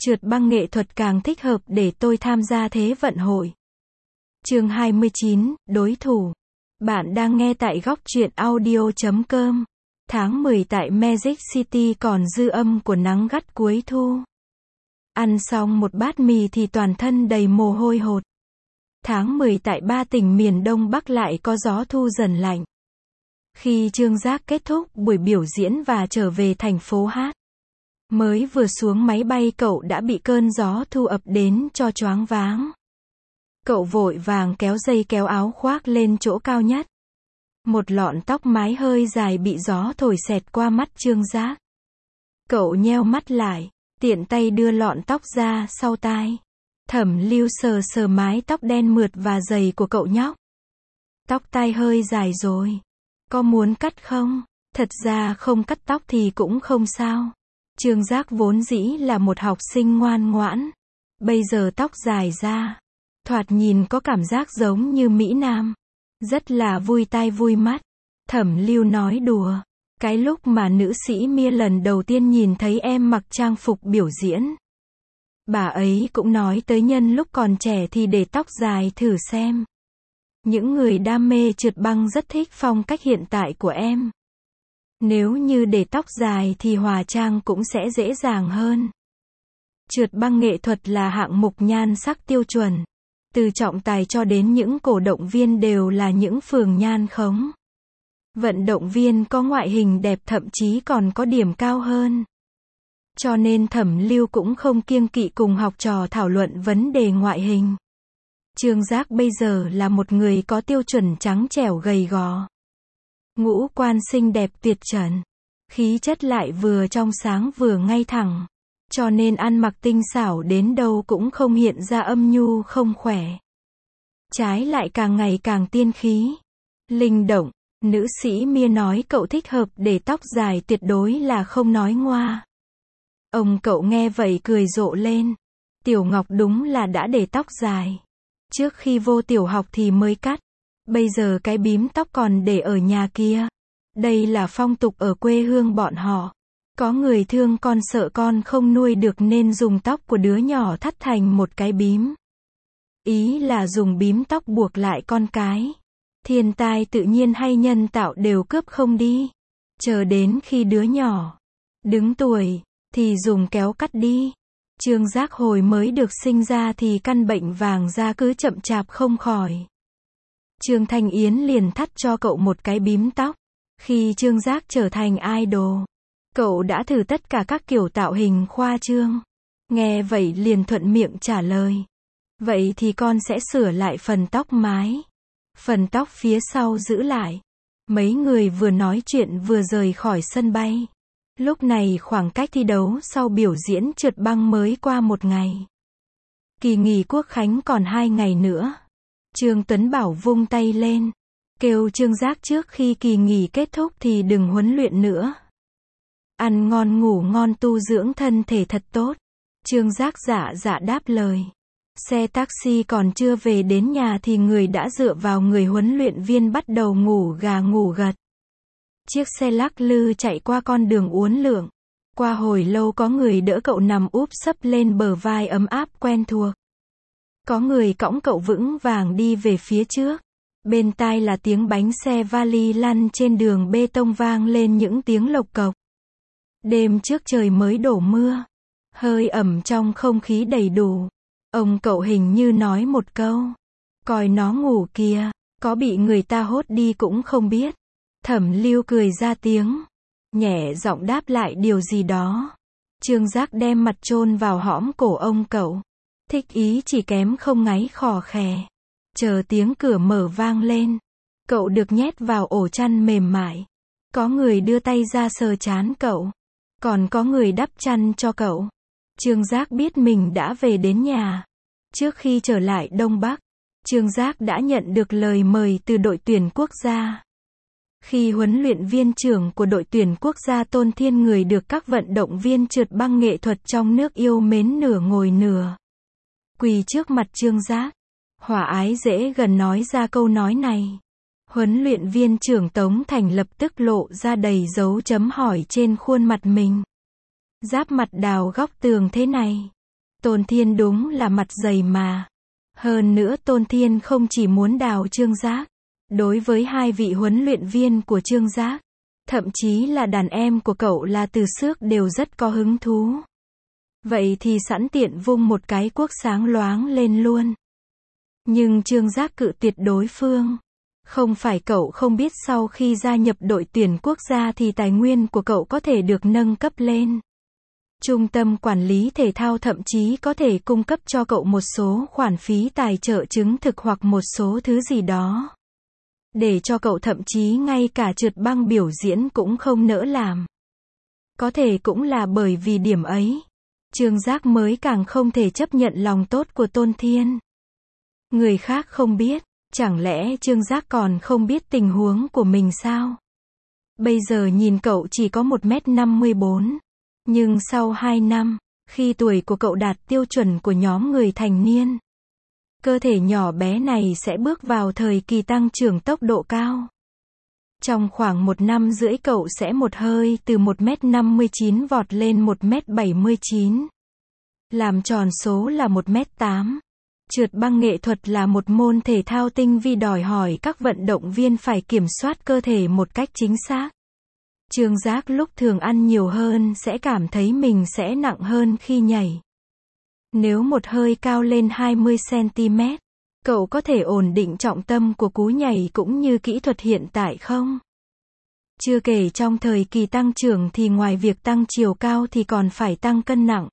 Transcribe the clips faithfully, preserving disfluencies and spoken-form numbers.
Trượt băng nghệ thuật càng thích hợp để tôi tham gia Thế vận hội. Chương hai mươi chín, đối thủ. Bạn đang nghe tại góc truyện audio chấm com. Tháng mười tại Magic City còn dư âm của nắng gắt cuối thu. Ăn xong một bát mì thì toàn thân đầy mồ hôi hột. Tháng mười tại ba tỉnh miền Đông Bắc lại có gió thu dần lạnh. Khi Trương Giác kết thúc buổi biểu diễn và trở về thành phố hát, mới vừa xuống máy bay cậu đã bị cơn gió thu ập đến cho choáng váng. Cậu vội vàng kéo dây kéo áo khoác lên chỗ cao nhất. Một lọn tóc mái hơi dài bị gió thổi xẹt qua mắt Trương Giác. Cậu nheo mắt lại, tiện tay đưa lọn tóc ra sau tai. Thẩm Lưu sờ sờ mái tóc đen mượt và dày của cậu nhóc. Tóc tai hơi dài rồi. Có muốn cắt không? Thật ra không cắt tóc thì cũng không sao. Trương Giác vốn dĩ là một học sinh ngoan ngoãn. Bây giờ tóc dài ra, thoạt nhìn có cảm giác giống như Mỹ Nam. Rất là vui tai vui mắt. Thẩm Lưu nói đùa. Cái lúc mà nữ sĩ Mia lần đầu tiên nhìn thấy em mặc trang phục biểu diễn, bà ấy cũng nói tới nhân lúc còn trẻ thì để tóc dài thử xem. Những người đam mê trượt băng rất thích phong cách hiện tại của em. Nếu như để tóc dài thì hóa trang cũng sẽ dễ dàng hơn. Trượt băng nghệ thuật là hạng mục nhan sắc tiêu chuẩn. Từ trọng tài cho đến những cổ động viên đều là những phường nhan khống. Vận động viên có ngoại hình đẹp thậm chí còn có điểm cao hơn. Cho nên Thẩm Lưu cũng không kiêng kỵ cùng học trò thảo luận vấn đề ngoại hình. Trương Giác bây giờ là một người có tiêu chuẩn trắng trẻo gầy gò. Ngũ quan xinh đẹp tuyệt trần. Khí chất lại vừa trong sáng vừa ngay thẳng. Cho nên ăn mặc tinh xảo đến đâu cũng không hiện ra âm nhu không khỏe. Trái lại càng ngày càng tiên khí. Linh động. Nữ sĩ Mia nói cậu thích hợp để tóc dài tuyệt đối là không nói ngoa. Ông cậu nghe vậy cười rộ lên. Tiểu Ngọc đúng là đã để tóc dài. Trước khi vô tiểu học thì mới cắt. Bây giờ cái bím tóc còn để ở nhà kia. Đây là phong tục ở quê hương bọn họ. Có người thương con sợ con không nuôi được nên dùng tóc của đứa nhỏ thắt thành một cái bím. Ý là dùng bím tóc buộc lại con cái. Thiên tai tự nhiên hay nhân tạo đều cướp không đi. Chờ đến khi đứa nhỏ đứng tuổi thì dùng kéo cắt đi. Trương Giác hồi mới được sinh ra thì căn bệnh vàng da cứ chậm chạp không khỏi. Trương Thanh Yến liền thắt cho cậu một cái bím tóc. Khi Trương Giác trở thành idol, cậu đã thử tất cả các kiểu tạo hình khoa trương. Nghe vậy liền thuận miệng trả lời. Vậy thì con sẽ sửa lại phần tóc mái. Phần tóc phía sau giữ lại. Mấy người vừa nói chuyện vừa rời khỏi sân bay. Lúc này khoảng cách thi đấu sau biểu diễn trượt băng mới qua một ngày. Kỳ nghỉ Quốc khánh còn hai ngày nữa. Trương Tuấn Bảo vung tay lên, kêu Trương Giác trước khi kỳ nghỉ kết thúc thì đừng huấn luyện nữa. Ăn ngon ngủ ngon tu dưỡng thân thể thật tốt. Trương Giác dạ dạ đáp lời. Xe taxi còn chưa về đến nhà thì người đã dựa vào người huấn luyện viên bắt đầu ngủ gà ngủ gật. Chiếc xe lắc lư chạy qua con đường uốn lượn. Qua hồi lâu có người đỡ cậu nằm úp sấp lên bờ vai ấm áp quen thuộc. Có người cõng cậu vững vàng đi về phía trước. Bên tai là tiếng bánh xe vali lăn trên đường bê tông vang lên những tiếng lộc cộc. Đêm trước trời mới đổ mưa. Hơi ẩm trong không khí đầy đủ. Ông cậu hình như nói một câu. Coi nó ngủ kìa. Có bị người ta hốt đi cũng không biết. Thẩm Lưu cười ra tiếng. Nhẹ giọng đáp lại điều gì đó. Trương Giác đem mặt chôn vào hõm cổ ông cậu. Thích ý chỉ kém không ngáy khò khè. Chờ tiếng cửa mở vang lên. Cậu được nhét vào ổ chăn mềm mại. Có người đưa tay ra sờ trán cậu. Còn có người đắp chăn cho cậu. Trương Giác biết mình đã về đến nhà. Trước khi trở lại Đông Bắc, Trương Giác đã nhận được lời mời từ đội tuyển quốc gia. Khi huấn luyện viên trưởng của đội tuyển quốc gia Tôn Thiên Người được các vận động viên trượt băng nghệ thuật trong nước yêu mến nửa ngồi nửa quỳ trước mặt Trương Giác, hòa ái dễ gần nói ra câu nói này. Huấn luyện viên trưởng Tống Thành lập tức lộ ra đầy dấu chấm hỏi trên khuôn mặt mình. Giáp mặt đào góc tường thế này. Tôn Thiên đúng là mặt dày mà. Hơn nữa Tôn Thiên không chỉ muốn đào Trương Giác. Đối với hai vị huấn luyện viên của Trương Giác, thậm chí là đàn em của cậu là Từ Xước đều rất có hứng thú. Vậy thì sẵn tiện vung một cái cuốc sáng loáng lên luôn. Nhưng Trương Giác cự tuyệt đối phương. Không phải cậu không biết sau khi gia nhập đội tuyển quốc gia thì tài nguyên của cậu có thể được nâng cấp lên. Trung tâm quản lý thể thao thậm chí có thể cung cấp cho cậu một số khoản phí tài trợ chứng thực hoặc một số thứ gì đó. Để cho cậu thậm chí ngay cả trượt băng biểu diễn cũng không nỡ làm. Có thể cũng là bởi vì điểm ấy, Trương Giác mới càng không thể chấp nhận lòng tốt của Tôn Thiên. Người khác không biết, chẳng lẽ Trương Giác còn không biết tình huống của mình sao? Bây giờ nhìn cậu chỉ có một mét năm mươi bốn. Nhưng sau hai năm, khi tuổi của cậu đạt tiêu chuẩn của nhóm người thành niên, cơ thể nhỏ bé này sẽ bước vào thời kỳ tăng trưởng tốc độ cao. Trong khoảng một năm rưỡi cậu sẽ một hơi từ một mét năm mươi chín vọt lên một mét bảy mươi chín. Làm tròn số là một mét tám. Trượt băng nghệ thuật là một môn thể thao tinh vi đòi hỏi các vận động viên phải kiểm soát cơ thể một cách chính xác. Trương Giác lúc thường ăn nhiều hơn sẽ cảm thấy mình sẽ nặng hơn khi nhảy. Nếu một hơi cao lên hai mươi xăng-ti-mét, cậu có thể ổn định trọng tâm của cú nhảy cũng như kỹ thuật hiện tại không? Chưa kể trong thời kỳ tăng trưởng thì ngoài việc tăng chiều cao thì còn phải tăng cân nặng.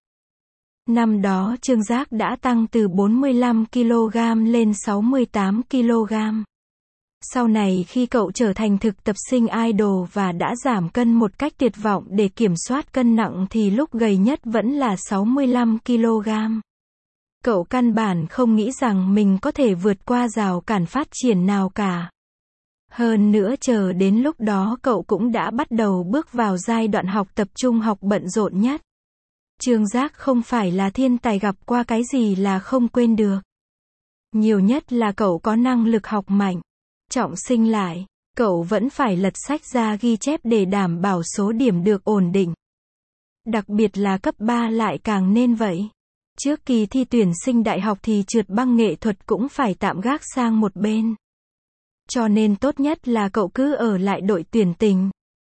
Năm đó Trương Giác đã tăng từ bốn mươi lăm ki lô gam lên sáu mươi tám ki lô gam. Sau này khi cậu trở thành thực tập sinh idol và đã giảm cân một cách tuyệt vọng để kiểm soát cân nặng thì lúc gầy nhất vẫn là sáu mươi lăm ki lô gam. Cậu căn bản không nghĩ rằng mình có thể vượt qua rào cản phát triển nào cả. Hơn nữa chờ đến lúc đó cậu cũng đã bắt đầu bước vào giai đoạn học tập trung học bận rộn nhất. Trương Giác không phải là thiên tài gặp qua cái gì là không quên được. Nhiều nhất là cậu có năng lực học mạnh. Trọng sinh lại, cậu vẫn phải lật sách ra ghi chép để đảm bảo số điểm được ổn định. Đặc biệt là cấp ba lại càng nên vậy. Trước kỳ thi tuyển sinh đại học thì trượt băng nghệ thuật cũng phải tạm gác sang một bên. Cho nên tốt nhất là cậu cứ ở lại đội tuyển tỉnh.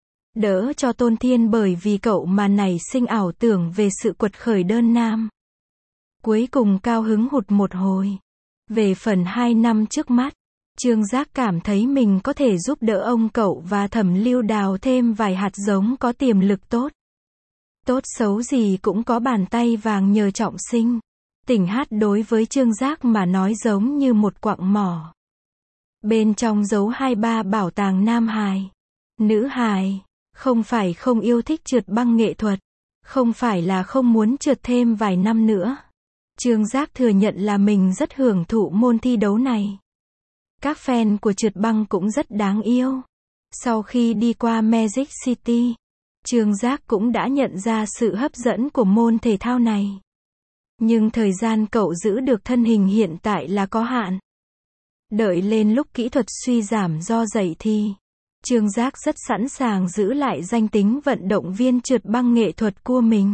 Đỡ cho Tôn Thiên bởi vì cậu mà nảy sinh ảo tưởng về sự quật khởi đơn nam. Cuối cùng cao hứng hụt một hồi. Về phần hai năm trước mắt, Trương Giác cảm thấy mình có thể giúp đỡ ông cậu và Thẩm Lưu đào thêm vài hạt giống có tiềm lực tốt. Tốt xấu gì cũng có bàn tay vàng nhờ trọng sinh. Tỉnh hát đối với Trương Giác mà nói giống như một quặng mỏ. Bên trong giấu hai ba bảo tàng nam hài, nữ hài. Không phải không yêu thích trượt băng nghệ thuật. Không phải là không muốn trượt thêm vài năm nữa. Trương Giác thừa nhận là mình rất hưởng thụ môn thi đấu này. Các fan của trượt băng cũng rất đáng yêu. Sau khi đi qua Magic City, Trương Giác cũng đã nhận ra sự hấp dẫn của môn thể thao này. Nhưng thời gian cậu giữ được thân hình hiện tại là có hạn. Đợi lên lúc kỹ thuật suy giảm do dậy thì, Trương Giác rất sẵn sàng giữ lại danh tính vận động viên trượt băng nghệ thuật của mình.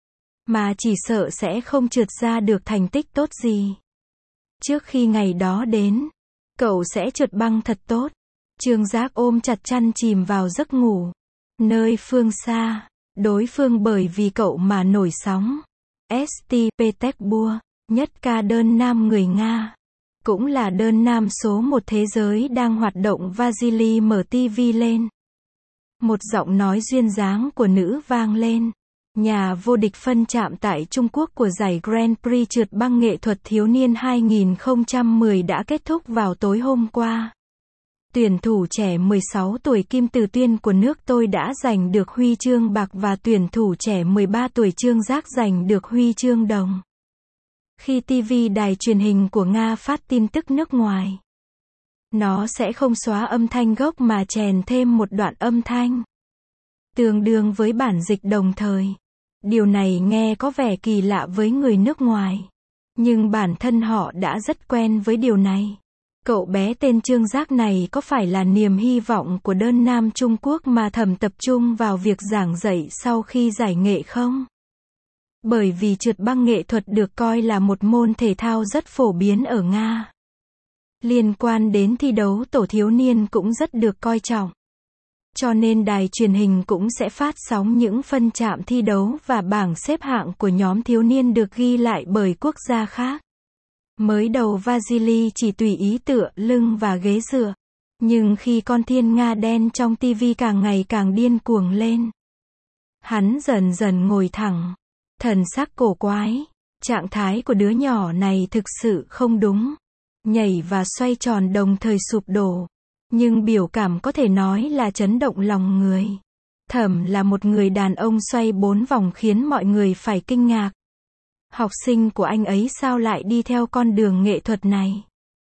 Mà chỉ sợ sẽ không trượt ra được thành tích tốt gì. Trước khi ngày đó đến, cậu sẽ trượt băng thật tốt. Trương Giác ôm chặt chăn chìm vào giấc ngủ. Nơi phương xa, đối phương bởi vì cậu mà nổi sóng. ét tê Petersburg, nhất ca đơn nam người Nga. Cũng là đơn nam số một thế giới đang hoạt động. Vasily mở ti vi lên. Một giọng nói duyên dáng của nữ vang lên. Nhà vô địch phân chạm tại Trung Quốc của giải Grand Prix trượt băng nghệ thuật thiếu niên hai không một không đã kết thúc vào tối hôm qua. Tuyển thủ trẻ mười sáu tuổi Kim Từ Tuyên của nước tôi đã giành được huy chương bạc và tuyển thủ trẻ mười ba tuổi Trương Giác giành được huy chương đồng. Khi ti vi đài truyền hình của Nga phát tin tức nước ngoài, nó sẽ không xóa âm thanh gốc mà chèn thêm một đoạn âm thanh tương đương với bản dịch đồng thời. Điều này nghe có vẻ kỳ lạ với người nước ngoài, nhưng bản thân họ đã rất quen với điều này. Cậu bé tên Trương Giác này có phải là niềm hy vọng của đơn nam Trung Quốc mà thầm tập trung vào việc giảng dạy sau khi giải nghệ không? Bởi vì trượt băng nghệ thuật được coi là một môn thể thao rất phổ biến ở Nga. Liên quan đến thi đấu tổ thiếu niên cũng rất được coi trọng. Cho nên đài truyền hình cũng sẽ phát sóng những phân chạm thi đấu và bảng xếp hạng của nhóm thiếu niên được ghi lại bởi quốc gia khác. Mới đầu Vasily chỉ tùy ý tựa lưng và ghế dựa. Nhưng khi con thiên nga đen trong tivi càng ngày càng điên cuồng lên, hắn dần dần ngồi thẳng, thần sắc cổ quái. Trạng thái của đứa nhỏ này thực sự không đúng. Nhảy và xoay tròn đồng thời sụp đổ. Nhưng biểu cảm có thể nói là chấn động lòng người. Thẩm là một người đàn ông xoay bốn vòng khiến mọi người phải kinh ngạc. Học sinh của anh ấy sao lại đi theo con đường nghệ thuật này?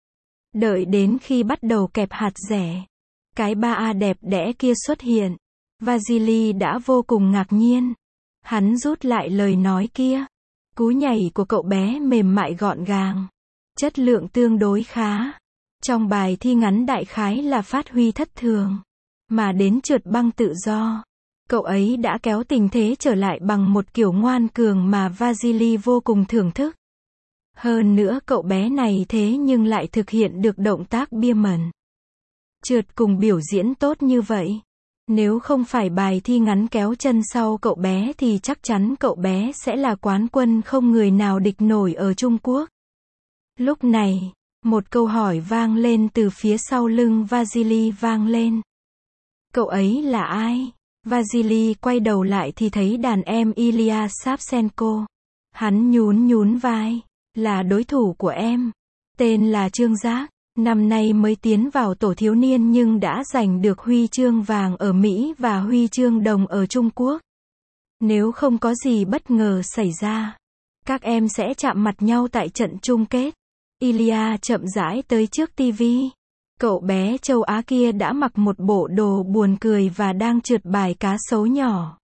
Đợi đến khi bắt đầu kẹp hạt dẻ, cái ba A đẹp đẽ kia xuất hiện, Vasily đã vô cùng ngạc nhiên. Hắn rút lại lời nói kia. Cú nhảy của cậu bé mềm mại gọn gàng, chất lượng tương đối khá. Trong bài thi ngắn đại khái là phát huy thất thường. Mà đến trượt băng tự do, cậu ấy đã kéo tình thế trở lại bằng một kiểu ngoan cường mà Vasily vô cùng thưởng thức. Hơn nữa cậu bé này thế nhưng lại thực hiện được động tác bia mẩn. Trượt cùng biểu diễn tốt như vậy. Nếu không phải bài thi ngắn kéo chân sau cậu bé thì chắc chắn cậu bé sẽ là quán quân không người nào địch nổi ở Trung Quốc. Lúc này, một câu hỏi vang lên từ phía sau lưng Vasily vang lên. Cậu ấy là ai? Vasily quay đầu lại thì thấy đàn em Ilya Savchenko. Hắn nhún nhún vai. Là đối thủ của em. Tên là Trương Giác. Năm nay mới tiến vào tổ thiếu niên nhưng đã giành được huy chương vàng ở Mỹ và huy chương đồng ở Trung Quốc. Nếu không có gì bất ngờ xảy ra, các em sẽ chạm mặt nhau tại trận chung kết. Ilya chậm rãi tới trước tivi. Cậu bé châu Á kia đã mặc một bộ đồ buồn cười và đang trượt bài cá sấu nhỏ.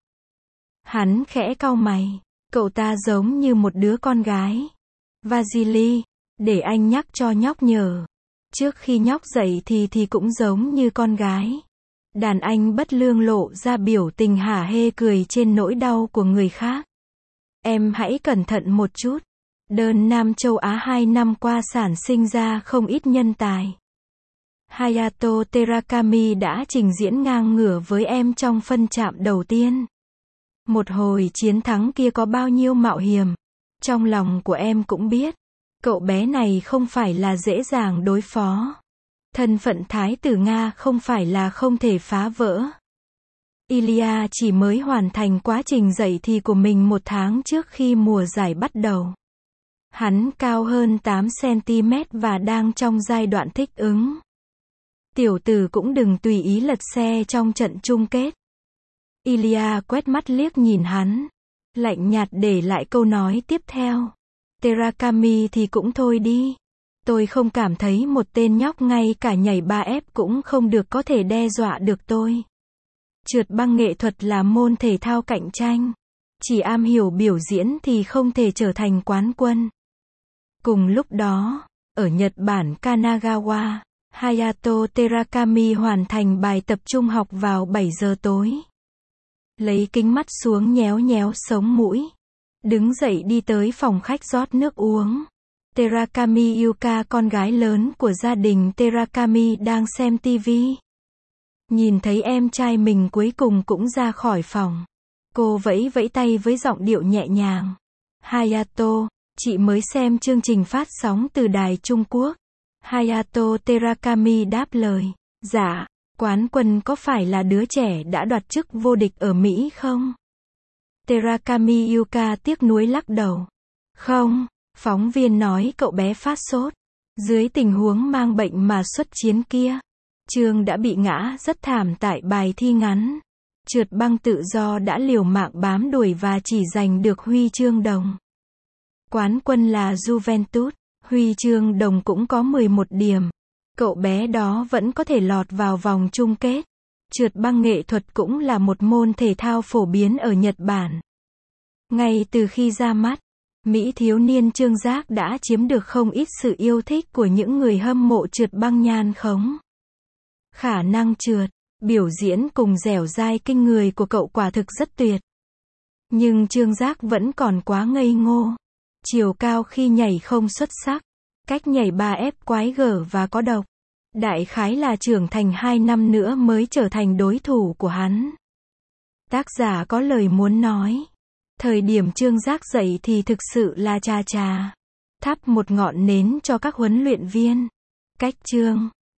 Hắn khẽ cau mày. Cậu ta giống như một đứa con gái. Vasily, để anh nhắc cho nhóc nhờ. Trước khi nhóc dậy thì thì cũng giống như con gái. Đàn anh bất lương lộ ra biểu tình hả hê cười trên nỗi đau của người khác. Em hãy cẩn thận một chút. Đơn Nam châu Á hai năm qua sản sinh ra không ít nhân tài. Hayato Terakami đã trình diễn ngang ngửa với em trong phân chạm đầu tiên. Một hồi chiến thắng kia có bao nhiêu mạo hiểm. Trong lòng của em cũng biết. Cậu bé này không phải là dễ dàng đối phó. Thân phận thái tử Nga không phải là không thể phá vỡ. Ilya chỉ mới hoàn thành quá trình dậy thì của mình một tháng trước khi mùa giải bắt đầu. Hắn cao hơn tám xăng-ti-mét và đang trong giai đoạn thích ứng. Tiểu tử cũng đừng tùy ý lật xe trong trận chung kết. Ilya quét mắt liếc nhìn hắn. Lạnh nhạt để lại câu nói tiếp theo. Terakami thì cũng thôi đi. Tôi không cảm thấy một tên nhóc ngay cả nhảy ba ép cũng không được có thể đe dọa được tôi. Trượt băng nghệ thuật là môn thể thao cạnh tranh. Chỉ am hiểu biểu diễn thì không thể trở thành quán quân. Cùng lúc đó, ở Nhật Bản Kanagawa, Hayato Terakami hoàn thành bài tập trung học vào bảy giờ tối. Lấy kính mắt xuống nhéo nhéo sống mũi. Đứng dậy đi tới phòng khách rót nước uống. Terakami Yuka, con gái lớn của gia đình Terakami, đang xem tivi. Nhìn thấy em trai mình cuối cùng cũng ra khỏi phòng. Cô vẫy vẫy tay với giọng điệu nhẹ nhàng. Hayato, chị mới xem chương trình phát sóng từ đài Trung Quốc. Hayato Terakami đáp lời. Dạ, quán quân có phải là đứa trẻ đã đoạt chức vô địch ở Mỹ không? Terakami Yuka tiếc nuối lắc đầu. Không, phóng viên nói cậu bé phát sốt. Dưới tình huống mang bệnh mà xuất chiến kia. Trương đã bị ngã rất thảm tại bài thi ngắn. Trượt băng tự do đã liều mạng bám đuổi và chỉ giành được huy chương đồng. Quán quân là Juventus, huy chương đồng cũng có mười một điểm. Cậu bé đó vẫn có thể lọt vào vòng chung kết. Trượt băng nghệ thuật cũng là một môn thể thao phổ biến ở Nhật Bản. Ngay từ khi ra mắt, Mỹ thiếu niên Trương Giác đã chiếm được không ít sự yêu thích của những người hâm mộ trượt băng nhan khống. Khả năng trượt, biểu diễn cùng dẻo dai kinh người của cậu quả thực rất tuyệt. Nhưng Trương Giác vẫn còn quá ngây ngô. Chiều cao khi nhảy không xuất sắc. Cách nhảy ba ép quái gở và có độc. Đại khái là trưởng thành hai năm nữa mới trở thành đối thủ của hắn. Tác giả có lời muốn nói. Thời điểm Trương Giác dậy thì thực sự là chà chà. Thắp một ngọn nến cho các huấn luyện viên. Cách chương